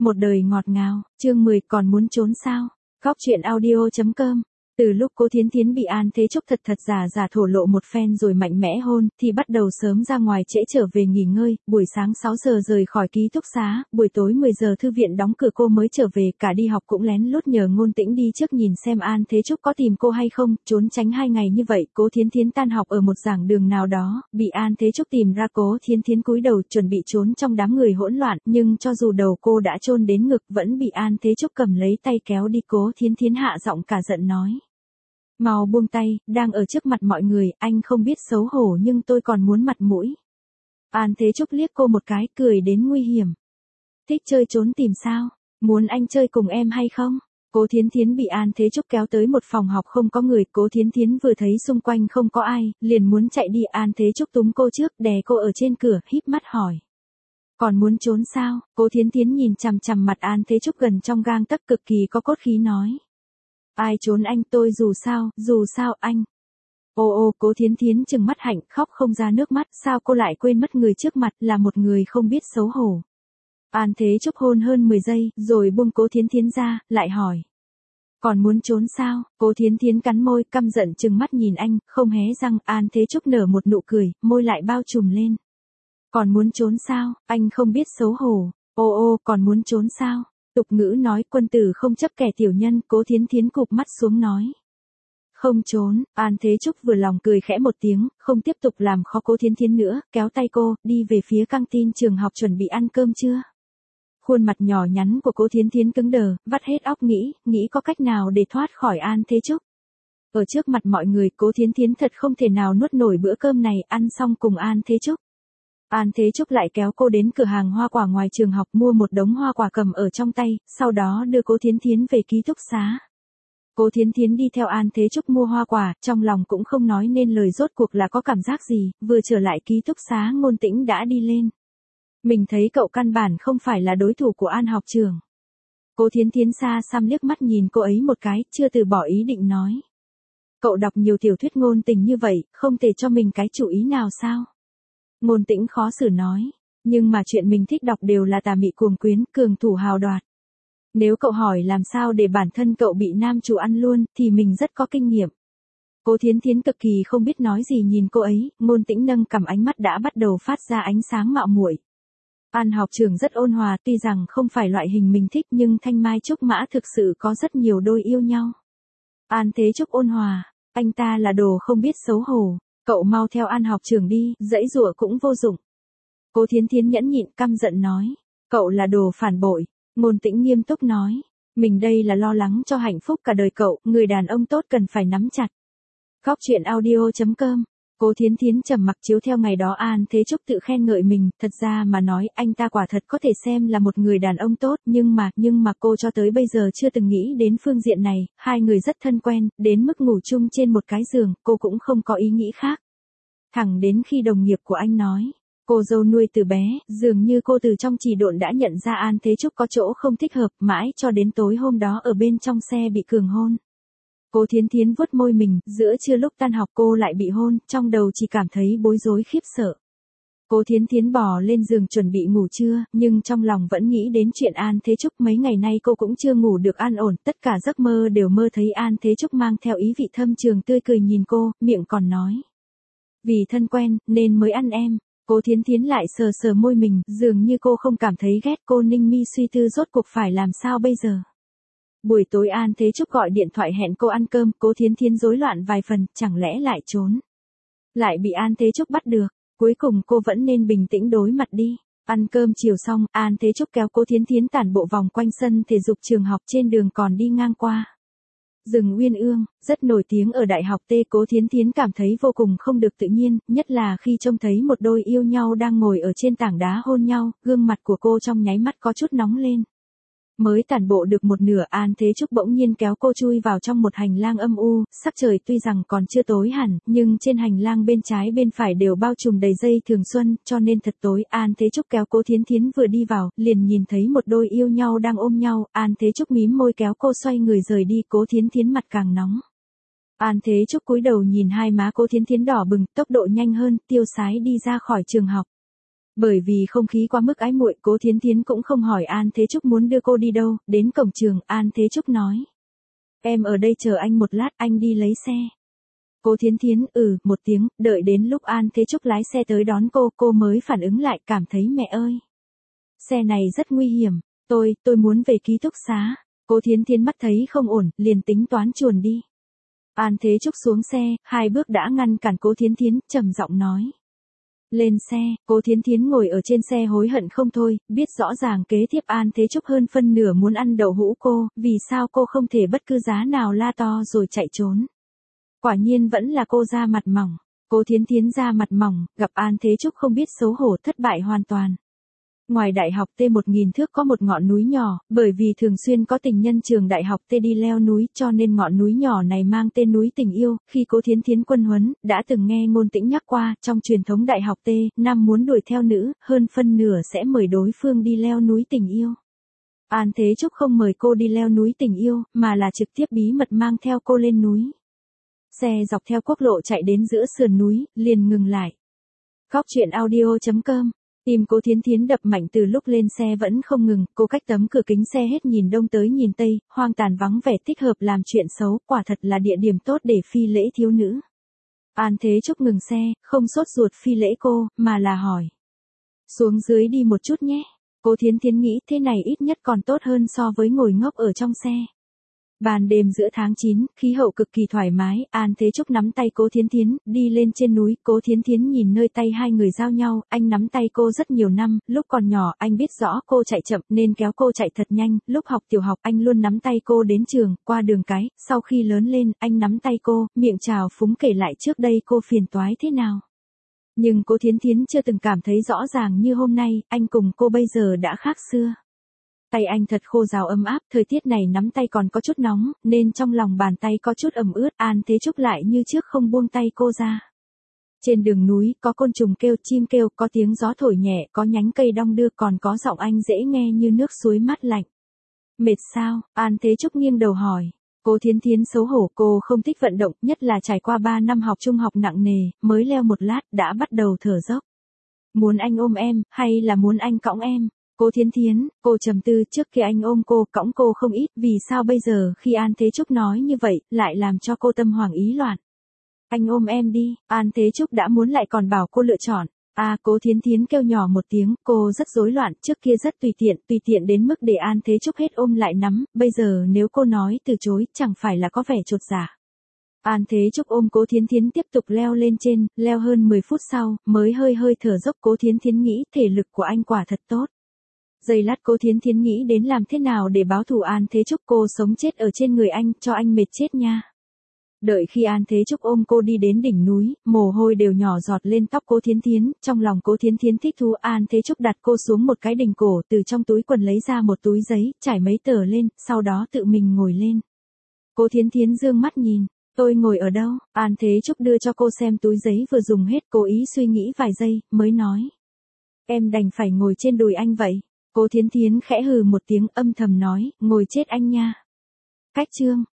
Một đời ngọt ngào, chương 10 còn muốn trốn sao? Góc truyện audio.com. Từ lúc Cố Thiến Thiến bị An Thế Trúc thật giả thổ lộ một phen rồi mạnh mẽ hôn, thì bắt đầu sớm ra ngoài trễ trở về nghỉ ngơi, buổi sáng 6 giờ rời khỏi ký túc xá, buổi tối 10 giờ thư viện đóng cửa cô mới trở về, cả đi học cũng lén lút nhờ Ngôn Tĩnh đi trước nhìn xem An Thế Trúc có tìm cô hay không, trốn tránh 2 ngày như vậy. Cố Thiến Thiến tan học ở một giảng đường nào đó, bị An Thế Trúc tìm ra. Cố Thiến Thiến cúi đầu chuẩn bị trốn trong đám người hỗn loạn, nhưng cho dù đầu cô đã chôn đến ngực vẫn bị An Thế Trúc cầm lấy tay kéo đi. Cố Thiến Thiến hạ giọng cả giận nói: "Mau buông tay, đang ở trước mặt mọi người, anh không biết xấu hổ nhưng tôi còn muốn mặt mũi." An Thế Trúc liếc cô một cái, cười đến nguy hiểm. "Thích chơi trốn tìm sao? Muốn anh chơi cùng em hay không?" Cố Thiến Thiến bị An Thế Trúc kéo tới một phòng học không có người, Cố Thiến Thiến vừa thấy xung quanh không có ai, liền muốn chạy đi. An Thế Trúc túm cô trước, đè cô ở trên cửa, híp mắt hỏi: "Còn muốn trốn sao?" Cố Thiến Thiến nhìn chằm chằm mặt An Thế Trúc gần trong gang tấc, cực kỳ có cốt khí nói: "Ai trốn anh, tôi dù sao anh." Ô, Cố Thiến Thiến trừng mắt hạnh, khóc không ra nước mắt, sao cô lại quên mất người trước mặt là một người không biết xấu hổ. An Thế Trúc hôn hơn 10 giây, rồi buông Cố Thiến Thiến ra, lại hỏi: "Còn muốn trốn sao?" Cố Thiến Thiến cắn môi, căm giận trừng mắt nhìn anh, không hé răng. An Thế Trúc nở một nụ cười, môi lại bao trùm lên. "Còn muốn trốn sao, anh không biết xấu hổ." Ô, còn muốn trốn sao? Tục ngữ nói quân tử không chấp kẻ tiểu nhân. Cố Thiến Thiến cụp mắt xuống nói: "Không trốn." An Thế Trúc vừa lòng cười khẽ một tiếng, không tiếp tục làm khó Cố Thiến Thiến nữa, kéo tay cô, đi về phía căng tin trường học chuẩn bị ăn cơm trưa. Khuôn mặt nhỏ nhắn của Cố Thiến Thiến cứng đờ, vắt hết óc nghĩ có cách nào để thoát khỏi An Thế Trúc. Ở trước mặt mọi người, Cố Thiến Thiến thật không thể nào nuốt nổi bữa cơm này. Ăn xong cùng An Thế Trúc, An Thế Trúc lại kéo cô đến cửa hàng hoa quả ngoài trường học, mua một đống hoa quả cầm ở trong tay, sau đó đưa Cố Thiến Thiến về ký túc xá. Cố Thiến Thiến đi theo An Thế Trúc mua hoa quả, trong lòng cũng không nói nên lời rốt cuộc là có cảm giác gì. Vừa trở lại ký túc xá, Ngôn Tĩnh đã đi lên. Mình thấy cậu căn bản không phải là đối thủ của An học trưởng. Cố Thiến Thiến xa xăm liếc mắt nhìn cô ấy một cái, chưa từ bỏ ý định nói: "Cậu đọc nhiều tiểu thuyết ngôn tình như vậy, không thể cho mình cái chủ ý nào sao?" Ngôn Tĩnh khó xử nói: "Nhưng mà chuyện mình thích đọc đều là tà mị cuồng quyến, cường thủ hào đoạt. Nếu cậu hỏi làm sao để bản thân cậu bị nam chủ ăn luôn, thì mình rất có kinh nghiệm." Cố Thiến Thiến cực kỳ không biết nói gì nhìn cô ấy. Ngôn Tĩnh nâng cằm, ánh mắt đã bắt đầu phát ra ánh sáng mạo muội. An học trưởng rất ôn hòa, tuy rằng không phải loại hình mình thích nhưng thanh mai trúc mã thực sự có rất nhiều đôi yêu nhau. An Thế Trúc ôn hòa: "Anh ta là đồ không biết xấu hổ. Cậu mau theo An học trưởng đi, giãy giụa cũng vô dụng." Cố Thiến Thiến nhẫn nhịn, căm giận nói: "Cậu là đồ phản bội." Ngôn Tĩnh nghiêm túc nói: "Mình đây là lo lắng cho hạnh phúc cả đời cậu, người đàn ông tốt cần phải nắm chặt." Góc truyện audio.com. Cố Thiến Thiến trầm mặc chiếu theo ngày đó. An Thế Trúc tự khen ngợi mình, thật ra mà nói anh ta quả thật có thể xem là một người đàn ông tốt, nhưng mà cô cho tới bây giờ chưa từng nghĩ đến phương diện này. Hai người rất thân quen, đến mức ngủ chung trên một cái giường, cô cũng không có ý nghĩ khác. Thẳng đến khi đồng nghiệp của anh nói cô dâu nuôi từ bé, dường như cô từ trong trì độn đã nhận ra An Thế Trúc có chỗ không thích hợp, mãi cho đến tối hôm đó ở bên trong xe bị cường hôn. Cố Thiến Thiến vuốt môi mình, giữa trưa lúc tan học cô lại bị hôn, trong đầu chỉ cảm thấy bối rối khiếp sợ. Cố Thiến Thiến bò lên giường chuẩn bị ngủ trưa, nhưng trong lòng vẫn nghĩ đến chuyện An Thế Trúc. Mấy ngày nay cô cũng chưa ngủ được an ổn, tất cả giấc mơ đều mơ thấy An Thế Trúc mang theo ý vị thâm trường tươi cười nhìn cô, miệng còn nói: "Vì thân quen, nên mới ăn em." Cố Thiến Thiến lại sờ môi mình, dường như cô không cảm thấy ghét. Cô ninh mi suy tư rốt cuộc phải làm sao bây giờ. Buổi tối An Thế Trúc gọi điện thoại hẹn cô ăn cơm, Cố Thiến Thiến rối loạn vài phần, chẳng lẽ lại trốn. Lại bị An Thế Trúc bắt được, cuối cùng cô vẫn nên bình tĩnh đối mặt đi. Ăn cơm chiều xong, An Thế Trúc kéo Cố Thiến Thiến tản bộ vòng quanh sân thể dục trường học, trên đường còn đi ngang qua rừng Uyên Ương, rất nổi tiếng ở Đại học T. Cố Thiến Thiến cảm thấy vô cùng không được tự nhiên, nhất là khi trông thấy một đôi yêu nhau đang ngồi ở trên tảng đá hôn nhau, gương mặt của cô trong nháy mắt có chút nóng lên. Mới tản bộ được một nửa, An Thế Trúc bỗng nhiên kéo cô chui vào trong một hành lang âm u, sắc trời tuy rằng còn chưa tối hẳn, nhưng trên hành lang bên trái bên phải đều bao trùm đầy dây thường xuân, cho nên thật tối. An Thế Trúc kéo Cố Thiến Thiến vừa đi vào, liền nhìn thấy một đôi yêu nhau đang ôm nhau. An Thế Trúc mím môi kéo cô xoay người rời đi. Cố Thiến Thiến mặt càng nóng. An Thế Trúc cúi đầu nhìn hai má Cố Thiến Thiến đỏ bừng, tốc độ nhanh hơn, tiêu sái đi ra khỏi trường học. Bởi vì không khí quá mức ái muội, Cố Thiến Thiến cũng không hỏi An Thế Trúc muốn đưa cô đi đâu, đến cổng trường, An Thế Trúc nói. Em ở đây chờ anh một lát, anh đi lấy xe. Cố Thiến Thiến, một tiếng, đợi đến lúc An Thế Trúc lái xe tới đón cô mới phản ứng lại, cảm thấy mẹ ơi. Xe này rất nguy hiểm, tôi muốn về ký túc xá. Cố Thiến Thiến mắt thấy không ổn, liền tính toán chuồn đi. An Thế Trúc xuống xe, 2 bước đã ngăn cản Cố Thiến Thiến, trầm giọng nói. Lên xe, Cố Thiến Thiến ngồi ở trên xe hối hận không thôi, biết rõ ràng kế tiếp An Thế Trúc hơn phân nửa muốn ăn đậu hũ cô, vì sao cô không thể bất cứ giá nào la to rồi chạy trốn. Quả nhiên vẫn là cô ra mặt mỏng. Cố Thiến Thiến ra mặt mỏng, gặp An Thế Trúc không biết xấu hổ, thất bại hoàn toàn. Ngoài đại học T1000 thước có một ngọn núi nhỏ, bởi vì thường xuyên có tình nhân trường đại học T đi leo núi cho nên ngọn núi nhỏ này mang tên núi tình yêu. Khi Cố Thiến Thiến quân huấn, đã từng nghe Ngôn Tĩnh nhắc qua, trong truyền thống đại học T, nam muốn đuổi theo nữ, hơn phân nửa sẽ mời đối phương đi leo núi tình yêu. An Thế Trúc không mời cô đi leo núi tình yêu, mà là trực tiếp bí mật mang theo cô lên núi. Xe dọc theo quốc lộ chạy đến giữa sườn núi, liền ngừng lại. Góc truyện audio.com. Tim Cố Thiến Thiến đập mạnh, từ lúc lên xe vẫn không ngừng, cô cách tấm cửa kính xe hết nhìn đông tới nhìn tây, hoang tàn vắng vẻ, thích hợp làm chuyện xấu, quả thật là địa điểm tốt để phi lễ thiếu nữ. An Thế Trúc ngừng xe, không sốt ruột phi lễ cô, mà là hỏi. Xuống dưới đi một chút nhé. Cố Thiến Thiến nghĩ thế này ít nhất còn tốt hơn so với ngồi ngốc ở trong xe. Ban đêm giữa tháng 9, khí hậu cực kỳ thoải mái, An Thế Trúc nắm tay Cố Thiến Thiến, đi lên trên núi. Cố Thiến Thiến nhìn nơi tay hai người giao nhau, anh nắm tay cô rất nhiều năm, lúc còn nhỏ anh biết rõ cô chạy chậm nên kéo cô chạy thật nhanh, lúc học tiểu học anh luôn nắm tay cô đến trường, qua đường cái, sau khi lớn lên, anh nắm tay cô, miệng trào phúng kể lại trước đây cô phiền toái thế nào. Nhưng Cố Thiến Thiến chưa từng cảm thấy rõ ràng như hôm nay, anh cùng cô bây giờ đã khác xưa. Tay anh thật khô ráo ấm áp, thời tiết này nắm tay còn có chút nóng, nên trong lòng bàn tay có chút ẩm ướt. An Thế Trúc lại như trước không buông tay cô ra. Trên đường núi, có côn trùng kêu, chim kêu, có tiếng gió thổi nhẹ, có nhánh cây đong đưa, còn có giọng anh dễ nghe như nước suối mát lạnh. Mệt sao? An Thế Trúc nghiêng đầu hỏi. Cố Thiến Thiến xấu hổ, cô không thích vận động, nhất là trải qua 3 năm học trung học nặng nề, mới leo một lát, đã bắt đầu thở dốc. Muốn anh ôm em, hay là muốn anh cõng em? Cố Thiến Thiến, cô trầm tư, trước kia anh ôm cô, cõng cô không ít, vì sao bây giờ khi An Thế Trúc nói như vậy, lại làm cho cô tâm hoảng ý loạn. Anh ôm em đi, An Thế Trúc đã muốn lại còn bảo cô lựa chọn. Cố Thiến Thiến kêu nhỏ một tiếng, cô rất rối loạn, trước kia rất tùy tiện đến mức để An Thế Trúc hết ôm lại nắm, bây giờ nếu cô nói từ chối, chẳng phải là có vẻ chột dạ. An Thế Trúc ôm Cố Thiến Thiến tiếp tục leo lên trên, leo hơn 10 phút sau, mới hơi thở dốc. Cố Thiến Thiến nghĩ, thể lực của anh quả thật tốt. Giây lát Cố Thiến Thiến nghĩ đến làm thế nào để báo thù An Thế Trúc, cô sống chết ở trên người anh, cho anh mệt chết nha. Đợi khi An Thế Trúc ôm cô đi đến đỉnh núi, mồ hôi đều nhỏ giọt lên tóc Cố Thiến Thiến, trong lòng Cố Thiến Thiến thích thú. An Thế Trúc đặt cô xuống một cái đỉnh cổ, từ trong túi quần lấy ra một túi giấy, trải mấy tờ lên, sau đó tự mình ngồi lên. Cố Thiến Thiến dương mắt nhìn, tôi ngồi ở đâu? An Thế Trúc đưa cho cô xem túi giấy vừa dùng hết, cố ý suy nghĩ vài giây, mới nói. Em đành phải ngồi trên đùi anh vậy. Cố Thiến Thiến khẽ hừ một tiếng, âm thầm nói, ngồi chết anh nha. Cách chương.